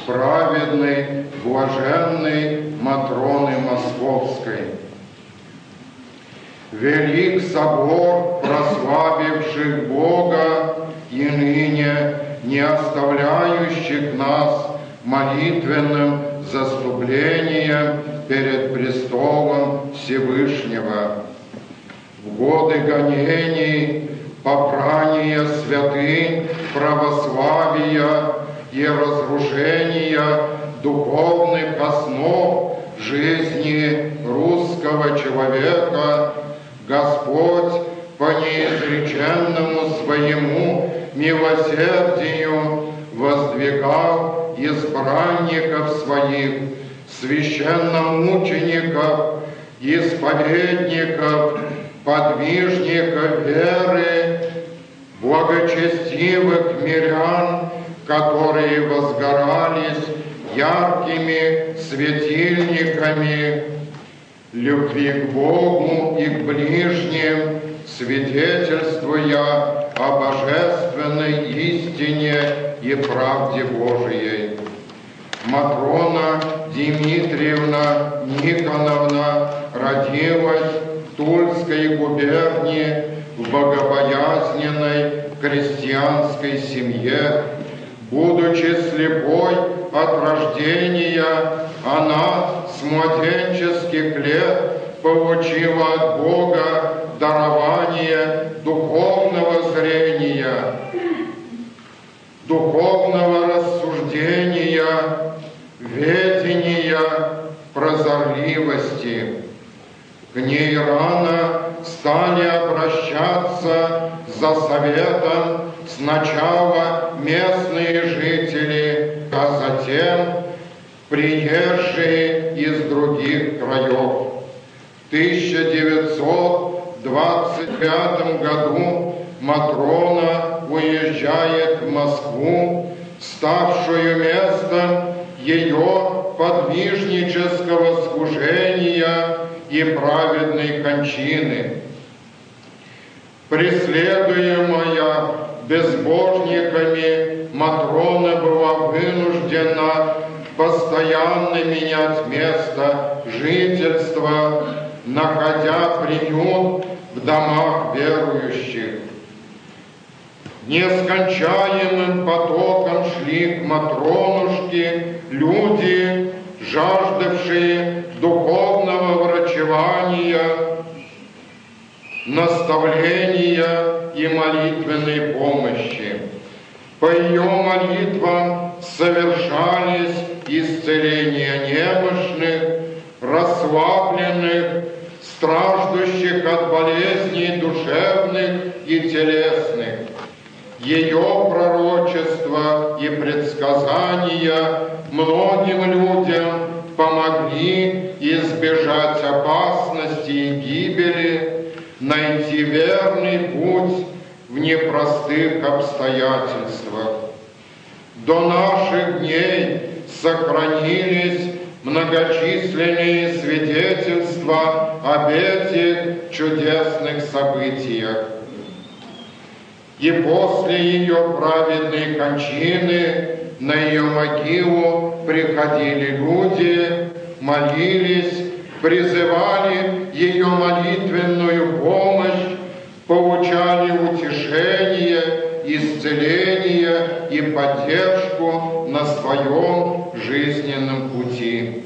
праведной, блаженной Матроны Московской. Велик собор прославивших Бога и ныне не оставляющих нас молитвенным заступлением перед престолом Всевышнего. В годы гонений, попрания святынь, православия и разрушения духовных основ жизни русского человека Господь по неизреченному своему милосердию воздвигал избранников своих, священномучеников, исповедников, подвижников веры, благочестивых мирян, которые возгорались яркими светильниками любви к Богу и к ближним, свидетельствуя о божественной истине и правде Божией. Матрона Дмитриевна Никоновна родилась в Тульской губернии в богобоязненной крестьянской семье. Будучи слепой от рождения, она с младенческих лет получила от Бога дарование духовного зрения, духовного рассуждения, ведения, прозорливости. К ней рано стали обращаться за советом сначала местные жители, а затем приезжие из других краев. В 1925 году Матрона уезжает в Москву, ставшую местом ее подвижнического служения и праведной кончины. Преследуемая безбожниками, Матрона была вынуждена постоянно менять место жительства, находя приют в домах верующих. Нескончаемым потоком шли к Матронушке люди, жаждавшие духовного врачевания, наставления и молитвенной помощи. По ее молитвам совершались исцеления немощных, расслабленных, страждущих от болезней душевных и телесных. Ее пророчества и предсказания многим людям помогли избежать опасности и гибели, найти верный путь в непростых обстоятельствах. До наших дней сохранились многочисленные свидетельства об этих чудесных событиях. И после ее праведной кончины на ее могилу приходили люди, молились, призывали ее молитвенную помощь, получали утешение, исцеление и поддержку на своем жизненном пути.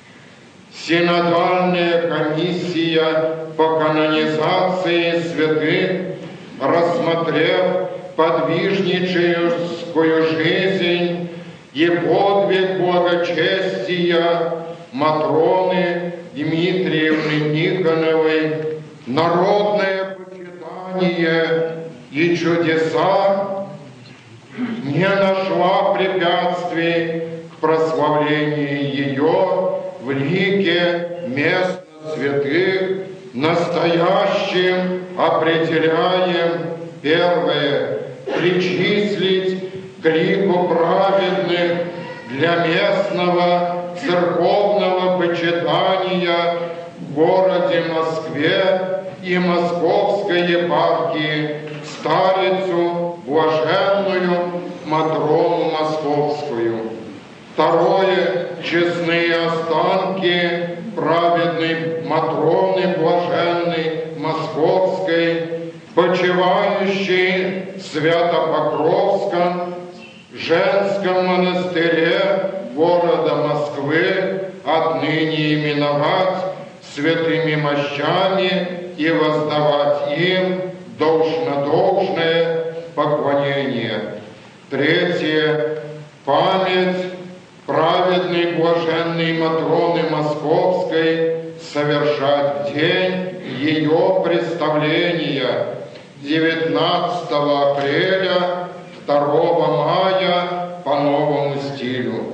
Синодальная комиссия по канонизации святых, рассмотрев подвижническую жизнь и подвиг благочестия Матроны Дмитриевны Никоновой, народное почитание и чудеса, не нашла препятствий к прославлению ее в лике мест святых, настоящим определяем первое — причислить к лику праведных для местного церковного почитания в городе Москве и Московской епархии старицу блаженную Матрону Московскую. Второе – честные останки праведной Матроны блаженной Московской, почивающей в Свято-Покровском женском монастыре города Москвы, отныне именовать святыми мощами и воздавать им должное поклонение. Третье – память праведной блаженной Матроны Московской совершать в день ее представления 19 апреля, 2 мая по новому стилю.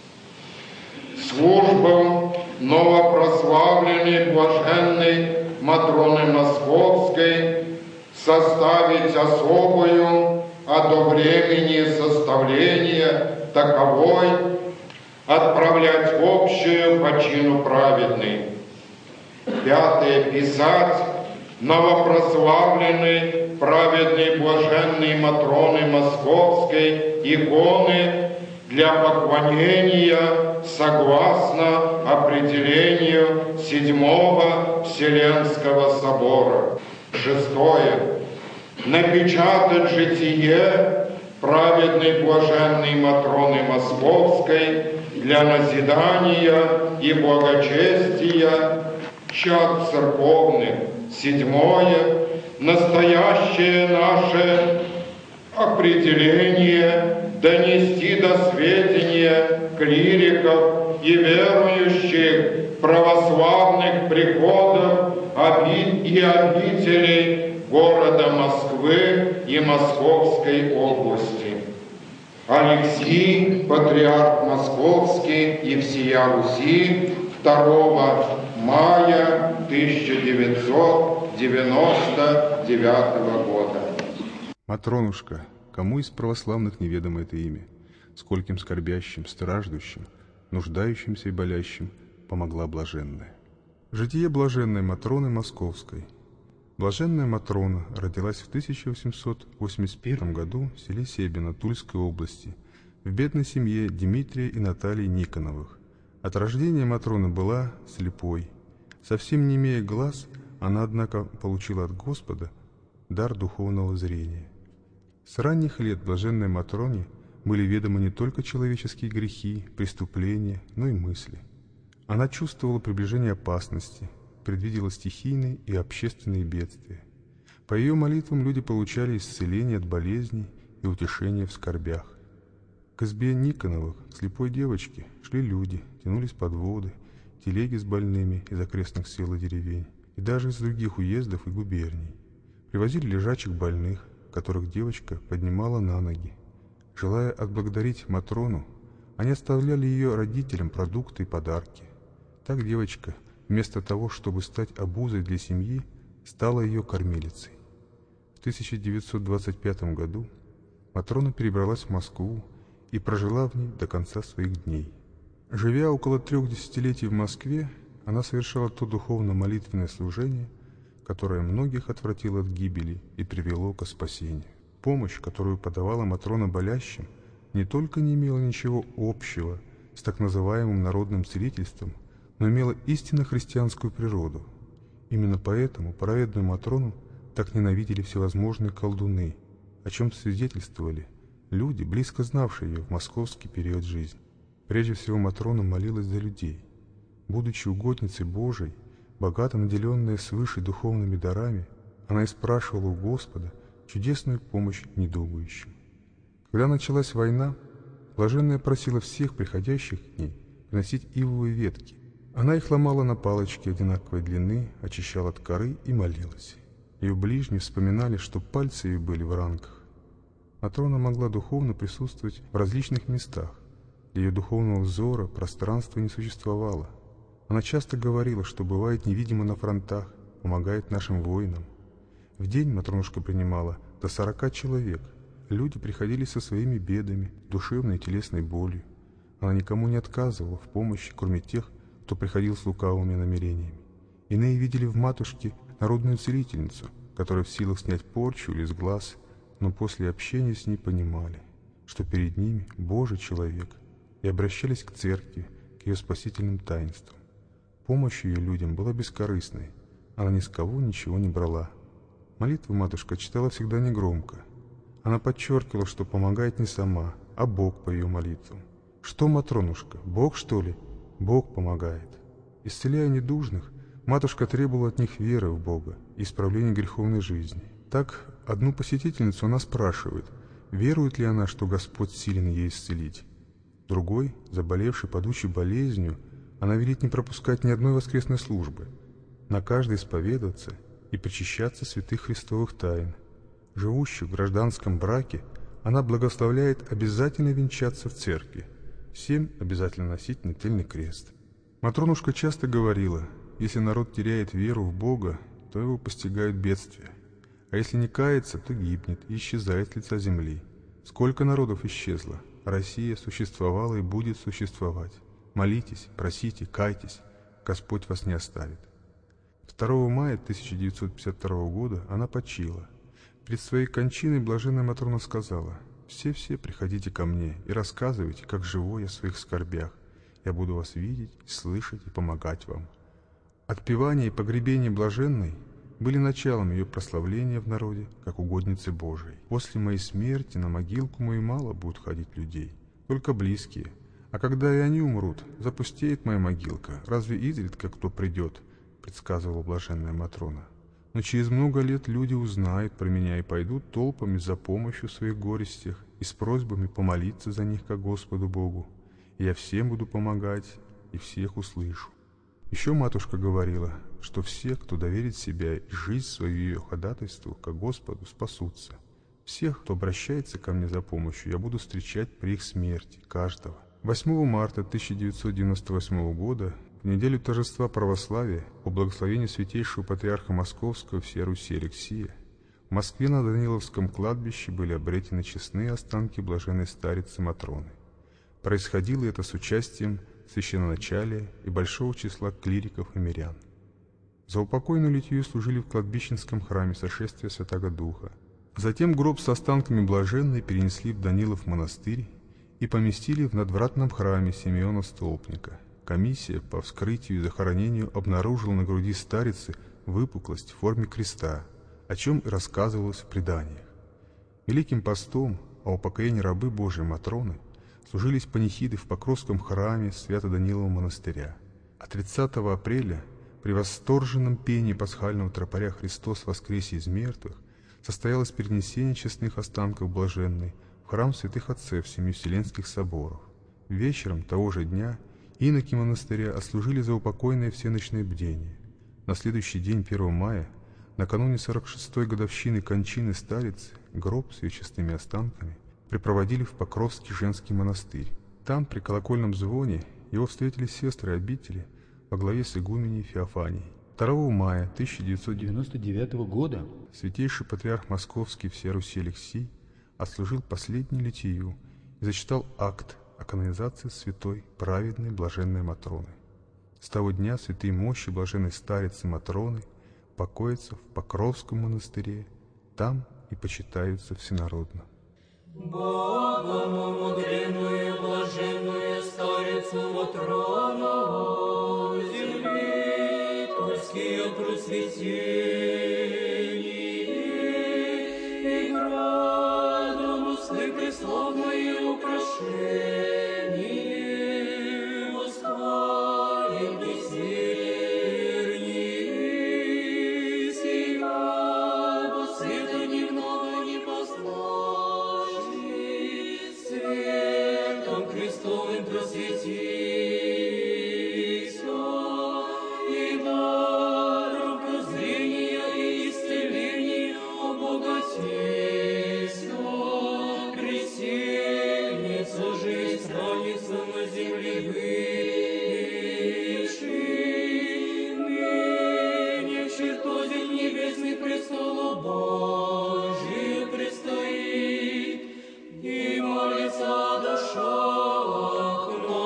Службу новопрославленной блаженной Матроны Московской составить особую, а до времени составления таковой отправлять общую по чину праведный. Пятое. Писать новопрославленной праведной блаженной Матроны Московской иконы для поклонения согласно определению Седьмого Вселенского собора. Шестое. Напечатать житие праведной блаженной Матроны Московской для назидания и благочестия чад церковных. Седьмое. Настоящее наше определение донести до сведения клириков и верующих православных приходов и обителей города Москвы и Московской области. Алексий, патриарх Московский и всея Руси, 2 мая 1999 года. Матронушка, кому из православных неведомо это имя, скольким скорбящим, страждущим, нуждающимся и болящим помогла блаженная. Житие блаженной Матроны Московской. Блаженная Матрона родилась в 1881 году в селе Себино Тульской области, в бедной семье Дмитрия и Натальи Никоновых. От рождения Матроны была слепой. Совсем не имея глаз, она, однако, получила от Господа дар духовного зрения. С ранних лет блаженной Матроне были ведомы не только человеческие грехи, преступления, но и мысли. Она чувствовала приближение опасности, предвидела стихийные и общественные бедствия. По ее молитвам люди получали исцеление от болезней и утешение в скорбях. К избе Никоновых, слепой девочки, шли люди, тянулись подводы, телеги с больными из окрестных сел и деревень, и даже из других уездов и губерний. Привозили лежачих больных, которых девочка поднимала на ноги. Желая отблагодарить Матрону, они оставляли ее родителям продукты и подарки. Так девочка, вместо того, чтобы стать обузой для семьи, стала ее кормилицей. В 1925 году Матрона перебралась в Москву и прожила в ней до конца своих дней. Живя около 3 десятилетий в Москве, она совершала то духовно-молитвенное служение, которое многих отвратило от гибели и привело ко спасению. Помощь, которую подавала Матрона болящим, не только не имела ничего общего с так называемым народным целительством, но имела истинно христианскую природу. Именно поэтому праведную Матрону так ненавидели всевозможные колдуны, о чем свидетельствовали люди, близко знавшие ее в московский период жизни. Прежде всего Матрона молилась за людей. Будучи угодницей Божией, богато наделенная свыше духовными дарами, она и спрашивала у Господа чудесную помощь недугующим. Когда началась война, блаженная просила всех приходящих к ней приносить ивовые ветки. Она их ломала на палочки одинаковой длины, очищала от коры и молилась. Ее ближние вспоминали, что пальцы ее были в ранках. Матрона могла духовно присутствовать в различных местах. Для ее духовного взора пространства не существовало. Она часто говорила, что бывает невидимо на фронтах, помогает нашим воинам. В день Матронушка принимала до 40 человек. Люди приходили со своими бедами, душевной и телесной болью. Она никому не отказывала в помощи, кроме тех, кто приходил с лукавыми намерениями. Иные видели в матушке народную целительницу, которая в силах снять порчу или с глаз, но после общения с ней понимали, что перед ними Божий человек, и обращались к церкви, к ее спасительным таинствам. Помощь ее людям была бескорыстной, она ни с кого ничего не брала. Молитву матушка читала всегда негромко. Она подчеркивала, что помогает не сама, а Бог по ее молитвам. Что, Матронушка, Бог, что ли? Бог помогает. Исцеляя недужных, матушка требовала от них веры в Бога и исправления греховной жизни. Так, одну посетительницу она спрашивает, верует ли она, что Господь силен ей исцелить. Другой, заболевший падучей болезнью, она велит не пропускать ни одной воскресной службы, на каждой исповедаться и причащаться святых христовых тайн. Живущих в гражданском браке она благословляет обязательно венчаться в церкви, всем обязательно носить нательный крест. Матронушка часто говорила, если народ теряет веру в Бога, то его постигают бедствия, а если не кается, то гибнет и исчезает с лица земли. Сколько народов исчезло, Россия существовала и будет существовать. Молитесь, просите, кайтесь, Господь вас не оставит. 2 мая 1952 года она почила. Перед своей кончиной блаженная Матрона сказала: «Все приходите ко мне и рассказывайте, как живу я в своих скорбях. Я буду вас видеть, слышать и помогать вам». Отпевание и погребение блаженной были началом ее прославления в народе, как угодницы Божией. После моей смерти на могилку мою мало будет ходить людей, только близкие. А когда и они умрут, запустеет моя могилка. Разве изредка кто придет?» — предсказывала блаженная Матрона. «Но через много лет люди узнают про меня и пойдут толпами за помощью в своих горестях и с просьбами помолиться за них ко Господу Богу. И я всем буду помогать и всех услышу». Еще матушка говорила, что все, кто доверит себя и жизнь свою ее ходатайству ко Господу, спасутся. Всех, кто обращается ко мне за помощью, я буду встречать при их смерти, каждого. 8 марта 1998 года, в неделю торжества православия, по благословению святейшего патриарха Московского всея Руси Алексия, в Москве на Даниловском кладбище были обретены честные останки блаженной старицы Матроны. Происходило это с участием священноначалия и большого числа клириков и мирян. За упокойную литию служили в кладбищенском храме Сошествия Святаго Духа. Затем гроб с останками блаженной перенесли в Данилов монастырь и поместили в надвратном храме Симеона Столпника. Комиссия по вскрытию и захоронению обнаружила на груди старицы выпуклость в форме креста, о чем и рассказывалось в преданиях. Великим постом о упокоении рабы Божией Матроны служились панихиды в Покровском храме Свято-Данилова монастыря. А 30 апреля при восторженном пении пасхального тропаря «Христос воскресе из мертвых» состоялось перенесение честных останков блаженной в храм святых отцев Семи Вселенских соборов. Вечером того же дня иноки монастыря отслужили за упокойное всеночное бдение. На следующий день, 1 мая, накануне 46-й годовщины кончины старицы, гроб с ее честными останками припроводили в Покровский женский монастырь. Там, при колокольном звоне, его встретили сестры обители во главе с игуменей Феофанией. 2 мая 1999 года святейший патриарх Московский всея Руси Алексий отслужил последнюю литию и зачитал акт о канонизации святой праведной блаженной Матроны. С того дня святые мощи блаженной старицы Матроны покоятся в Покровском монастыре, там и почитаются всенародно. Богом умудренную блаженную старицу Матрону земли Тульские просветение и градом узкой преславное украшение восхвалим пресверни сия во света дневного не познашь. Светом Христовым просветися, и даром прозрения и исцеления обогатися. Пресильница же и страница на земле бывшей, ныне в чертозе небесный престолу Божий предстоит, и молится о душах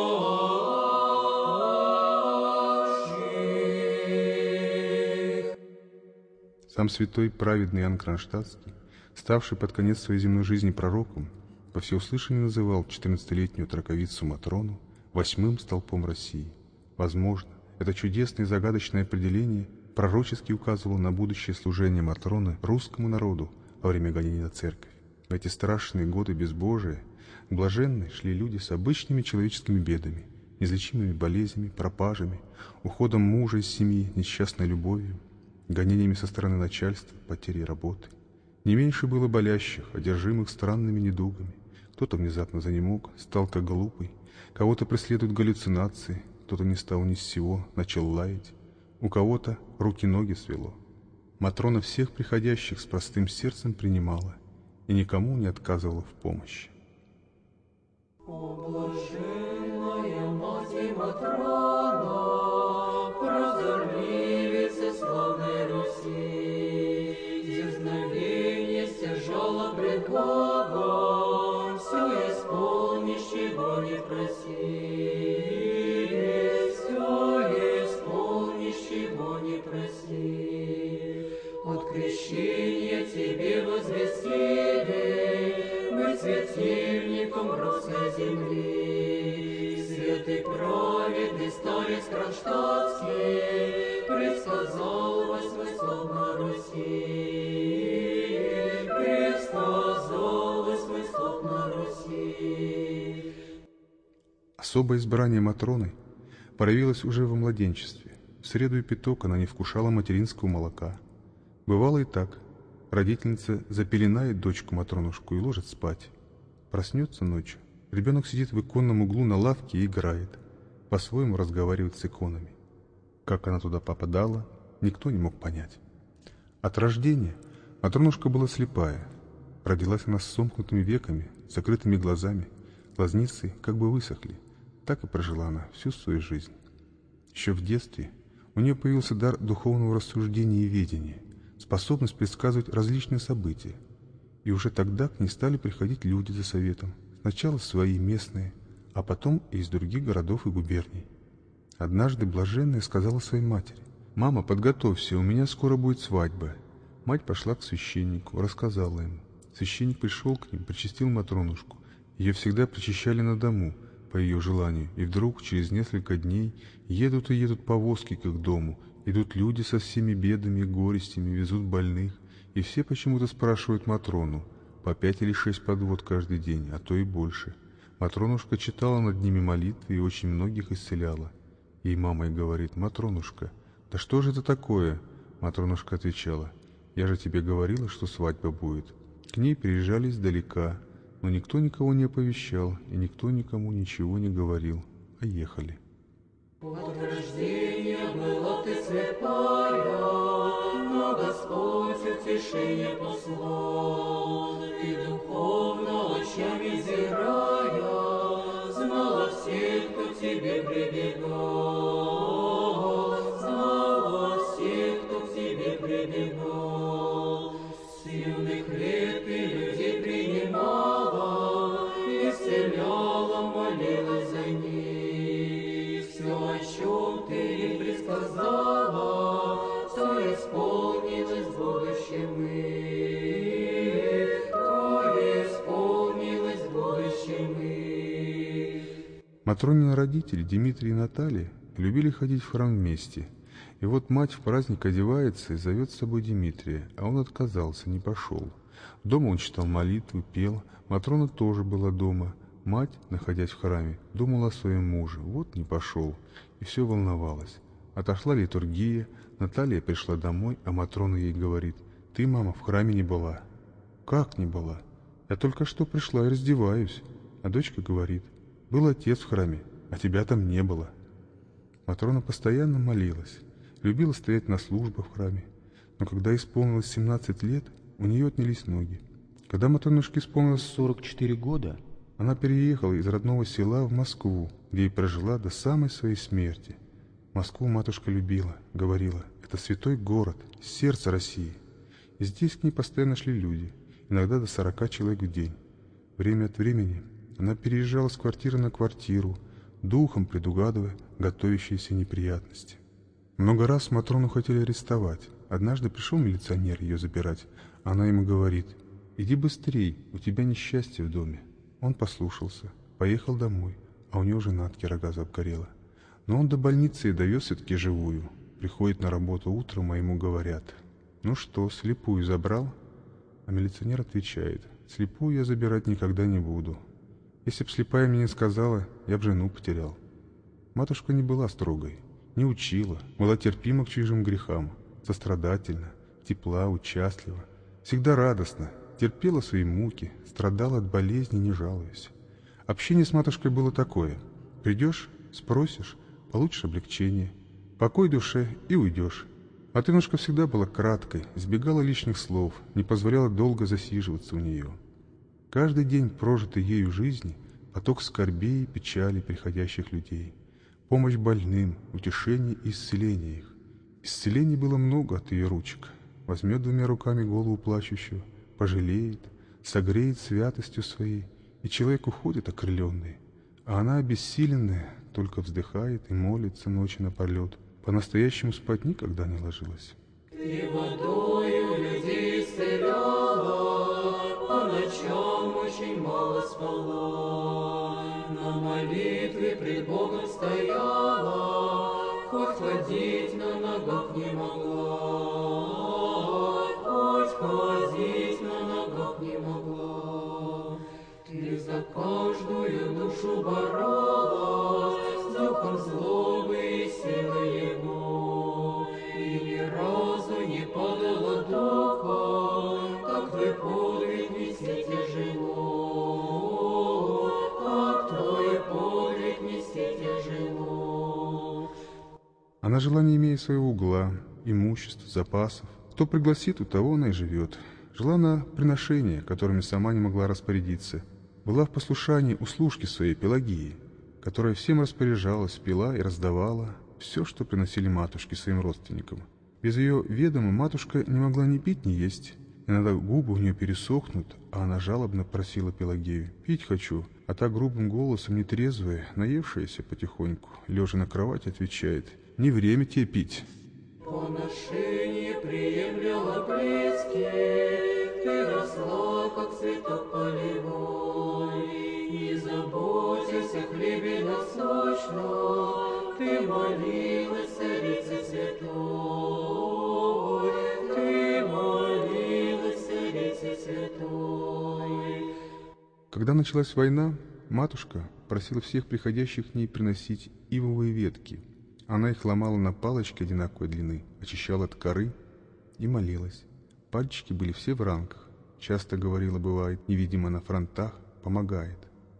наших. Сам святой праведный Иоанн Кронштадтский, ставший под конец своей земной жизни пророком, во всеуслышание называл 14-летнюю траковицу Матрону 8-м столпом России. Возможно, это чудесное и загадочное определение пророчески указывало на будущее служение Матроны русскому народу во время гонения на церковь. В эти страшные годы безбожия к блаженной шли люди с обычными человеческими бедами, неизлечимыми болезнями, пропажами, уходом мужа из семьи, несчастной любовью, гонениями со стороны начальства, потерей работы. Не меньше было болящих, одержимых странными недугами. Кто-то внезапно занемог, стал как глупый, кого-то преследуют галлюцинации, кто-то ни с того ни с сего начал лаять, у кого-то руки-ноги свело. Матрона всех приходящих с простым сердцем принимала и никому не отказывала в помощи. О, блаженная Мать Матрона, прозорливица славной Руси, дерзновение стяжала пред Богом, все исполнишь, чего не проси, все исполнишь, чего не проси. От крещения тебе возвестили быть светильником русской земли. Святый праведный старец Кронштадтский предсказал 8-й столб на Руси. Предсказал 8-й столб на Руси. Особое избрание Матроны проявилось уже во младенчестве. В среду и пяток она не вкушала материнского молока. Бывало и так. Родительница запеленает дочку Матронушку и ложит спать. Проснется ночью. Ребенок сидит в иконном углу на лавке и играет. По-своему разговаривает с иконами. Как она туда попадала, никто не мог понять. От рождения Матронушка была слепая. Родилась она с сомкнутыми веками, закрытыми глазами. Глазницы как бы высохли. Так и прожила она всю свою жизнь. Еще в детстве у нее появился дар духовного рассуждения и ведения, способность предсказывать различные события. И уже тогда к ней стали приходить люди за советом, сначала свои местные, а потом и из других городов и губерний. Однажды блаженная сказала своей матери: «Мама, подготовься, у меня скоро будет свадьба». Мать пошла к священнику, рассказала ему. Священник пришел к ним, причастил Матронушку. Ее всегда причащали на дому, по ее желанию, и вдруг через несколько дней едут и едут повозки к их дому, идут люди со всеми бедами и горестями, везут больных, и все почему-то спрашивают Матрону, по 5 или 6 подвод каждый день, а то и больше. Матронушка читала над ними молитвы и очень многих исцеляла. Ей мама и говорит: «Матронушка, да что же это такое?» Матронушка отвечала: «Я же тебе говорила, что свадьба будет». К ней приезжали издалека, но никто никого не оповещал, и никто никому ничего не говорил, а ехали. От рождения была ты слепая, но Господь утешение послал. Ты духовно очами зирая, знала всех, кто к тебе прибегал, знала всех, кто к тебе прибегал. С юных лет ты людей принимала, исцеляла, молилась за них. Все, о чем ты им предсказала, то исполнилось в будущем их, то исполнилось в будущем их. Матронины родители, Дмитрий и Наталья, любили ходить в храм вместе. И вот мать в праздник одевается и зовет с собой Дмитрия, а он отказался, не пошел. Дома он читал молитвы, пел, Матрона тоже была дома. Мать, находясь в храме, думала о своем муже, вот не пошел, и все волновалась. Отошла литургия, Наталья пришла домой, а Матрона ей говорит: «Ты, мама, в храме не была». «Как не была? Я только что пришла и раздеваюсь». А дочка говорит: «Был отец в храме, а тебя там не было». Матрона постоянно молилась, любила стоять на службах в храме, но когда исполнилось 17 лет, у нее отнялись ноги. Когда Матронушке исполнилось 44 года, она переехала из родного села в Москву, где и прожила до самой своей смерти. Москву матушка любила, говорила: «Это святой город, сердце России». И здесь к ней постоянно шли люди, иногда до 40 человек в день. Время от времени она переезжала с квартиры на квартиру, духом предугадывая готовящиеся неприятности. Много раз Матрону хотели арестовать. Однажды пришел милиционер ее забирать. Она ему говорит: «Иди быстрей, у тебя несчастье в доме». Он послушался, поехал домой, а у него жена от кирогаза обгорела. Но он до больницы и довез все-таки живую. Приходит на работу утром, а ему говорят: «Ну что, слепую забрал?» А милиционер отвечает: «Слепую я забирать никогда не буду. Если б слепая мне не сказала, я б жену потерял». Матушка не была строгой, не учила, была терпима к чужим грехам, сострадательна, тепла, участлива, всегда радостна, терпела свои муки, страдала от болезни, не жалуясь. Общение с матушкой было такое: придешь, спросишь, получишь облегчение, покой душе и уйдешь. Матынушка всегда была краткой, избегала лишних слов, не позволяла долго засиживаться у нее. Каждый день прожитой ею жизни — поток скорбей и печали приходящих людей, помощь больным, утешение и исцеление их. Исцелений было много от ее ручек. Возьмет двумя руками голову плачущего, пожалеет, согреет святостью своей, и человек уходит окрыленный, а она, обессиленная, только вздыхает и молится ночи напролет, по-настоящему спать никогда не ложилась. Ты водою людей исцеляла, по ночам очень мало спала, на молитве пред Богом стояла, хоть ходить на ногах не могла, хоть ходить на ногах не могла. Ты за каждую душу боролась с духом злобы и силой его, и ни разу не падала духа, как твой подвиг нести тяжело, как твой подвиг нести тяжело. Она жила, не имея своего угла, имуществ, запасов. Кто пригласит, у того она и живет. Жила на приношения, которыми сама не могла распорядиться. Была в послушании у служки своей Пелагии, которая всем распоряжалась, пила и раздавала все, что приносили матушки своим родственникам. Без ее ведома матушка не могла ни пить, ни есть. Иногда губы у нее пересохнут, а она жалобно просила Пелагею: «Пить хочу», а та грубым голосом, нетрезвая, наевшаяся потихоньку, лежа на кровати, отвечает: «Не время тебе пить». Поношение приемляла близких, ты росла, как цветок полевой, не заботясь о хлебе насущном, ты молилась, царице святой, ты молилась, царице святой. Когда началась война, матушка просила всех приходящих к ней приносить ивовые ветки. Она их ломала на палочки одинаковой длины, очищала от коры и молилась. Пальчики были все в ранках. Часто говорила, бывает, невидимо на фронтах, помогает.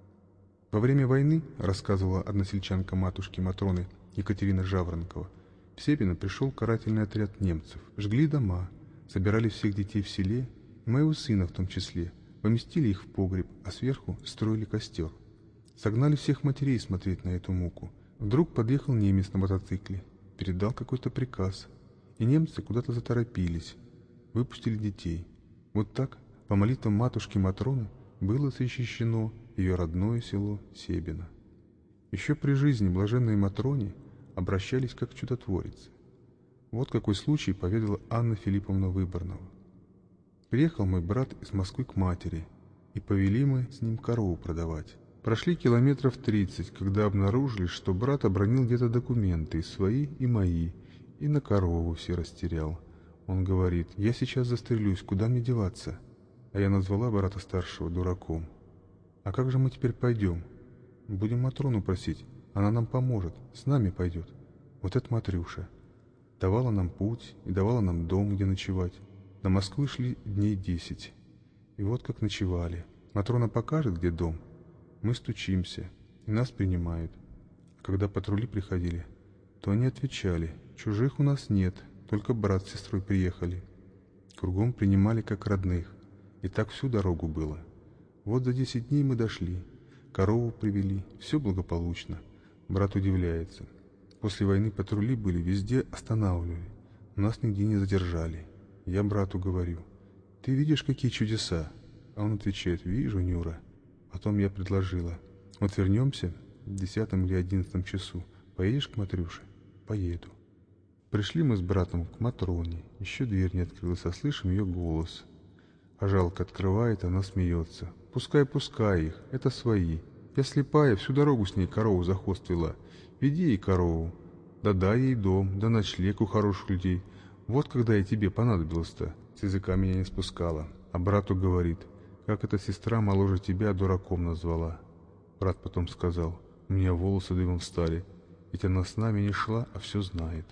Во время войны, рассказывала односельчанка матушки Матроны Екатерина Жаворонкова, в Себино пришел карательный отряд немцев. Жгли дома, собирали всех детей в селе, и моего сына в том числе, поместили их в погреб, а сверху строили костер. Согнали всех матерей смотреть на эту муку. Вдруг подъехал немец на мотоцикле, передал какой-то приказ, и немцы куда-то заторопились, выпустили детей. Вот так, по молитвам матушки Матроны, было защищено ее родное село Себино. Еще при жизни блаженной Матроне обращались как к чудотворице. Вот какой случай поведала Анна Филипповна Выборнова. Приехал мой брат из Москвы к матери, и повели мы с ним корову продавать. Прошли километров 30, когда обнаружили, что брат обронил где-то документы, и свои, и мои, и на корову все растерял. Он говорит: «Я сейчас застрелюсь, куда мне деваться?» А я назвала брата старшего дураком. «А как же мы теперь пойдем?» «Будем Матрону просить, она нам поможет, с нами пойдет». Вот это Матрюша. Давала нам путь и давала нам дом, где ночевать. До Москвы шли дней 10. И вот как ночевали. Матрона покажет, где дом. Мы стучимся, и нас принимают. А когда патрули приходили, то они отвечали: «Чужих у нас нет, только брат с сестрой приехали». Кругом принимали как родных, и так всю дорогу было. Вот за 10 дней мы дошли, корову привели, все благополучно. Брат удивляется. После войны патрули были, везде останавливали, но нас нигде не задержали. Я брату говорю: «Ты видишь, какие чудеса?» А он отвечает: «Вижу, Нюра». Потом я предложила: «Вот вернемся в 10 или 11 часу. Поедешь к Матрюше?» «Поеду». Пришли мы с братом к Матроне. Еще дверь не открылась, а слышим ее голос. А жалко открывает, она смеется. Пускай их, это свои. Я слепая, всю дорогу с ней корову за хвост вела. Веди ей корову. Да дай ей дом, да ночлег у хороших людей. Вот когда я тебе понадобилась-то». С языка меня не спускала. А брату говорит: «Как эта сестра моложе тебя дураком назвала». Брат потом сказал: «У меня волосы дыбом встали, ведь она с нами не шла, а все знает».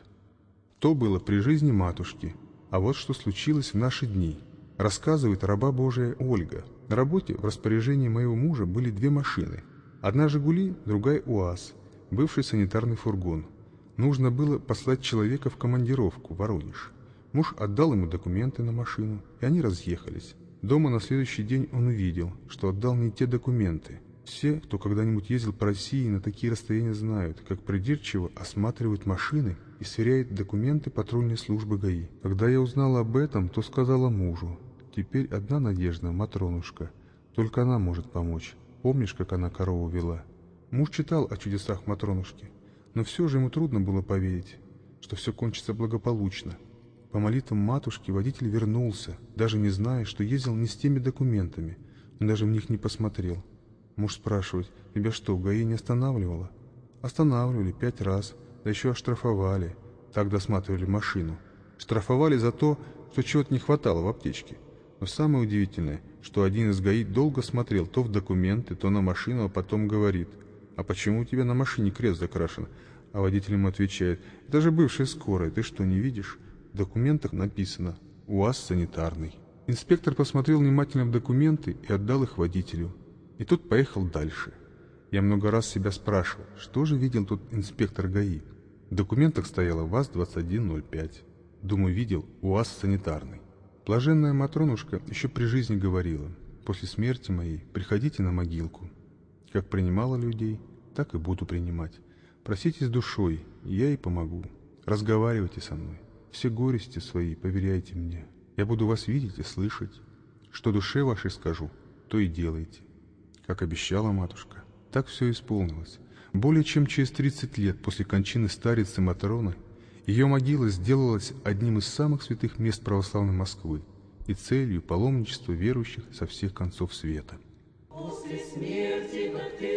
То было при жизни матушки. А вот что случилось в наши дни. Рассказывает раба Божия Ольга. На работе в распоряжении моего мужа были 2 машины. Одна «Жигули», другая «УАЗ», бывший санитарный фургон. Нужно было послать человека в командировку в Воронеж. Муж отдал ему документы на машину, и они разъехались. Дома на следующий день он увидел, что отдал не те документы. Все, кто когда-нибудь ездил по России на такие расстояния, знают, как придирчиво осматривают машины и сверяют документы патрульной службы ГАИ. Когда я узнала об этом, то сказала мужу: «Теперь одна надежда, Матронушка. Только она может помочь. Помнишь, как она корову вела?» Муж читал о чудесах Матронушки, но все же ему трудно было поверить, что все кончится благополучно. По молитвам матушки водитель вернулся, даже не зная, что ездил не с теми документами. Он даже в них не посмотрел. Муж спрашивает: «Тебя что, ГАИ не останавливало?» «Останавливали 5 раз, да еще оштрафовали. Так досматривали машину. Штрафовали за то, что чего-то не хватало в аптечке. Но самое удивительное, что один из ГАИ долго смотрел то в документы, то на машину, а потом говорит: «А почему у тебя на машине крест закрашен?» А водитель ему отвечает: «Это же бывшая скорая, ты что, не видишь? В документах написано: УАЗ санитарный». Инспектор посмотрел внимательно в документы и отдал их водителю. И тот поехал дальше. Я много раз себя спрашивал, что же видел тот инспектор ГАИ. В документах стояло ВАЗ-2105. Думаю, видел УАЗ санитарный. Блаженная Матронушка еще при жизни говорила: «После смерти моей приходите на могилку. Как принимала людей, так и буду принимать. Просите с душой, и я ей помогу. Разговаривайте со мной. Все горести свои поверяйте мне. Я буду вас видеть и слышать. Что душе вашей скажу, то и делайте». Как обещала матушка, так все исполнилось. Более чем через 30 лет после кончины старицы Матроны ее могила сделалась одним из самых святых мест православной Москвы и целью паломничества верующих со всех концов света. После смерти, как ты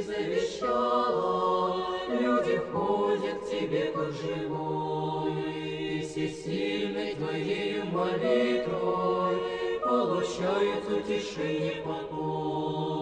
завещала, люди ходят к тебе как живой, и всесильной твоею молитвой получают утешение покой.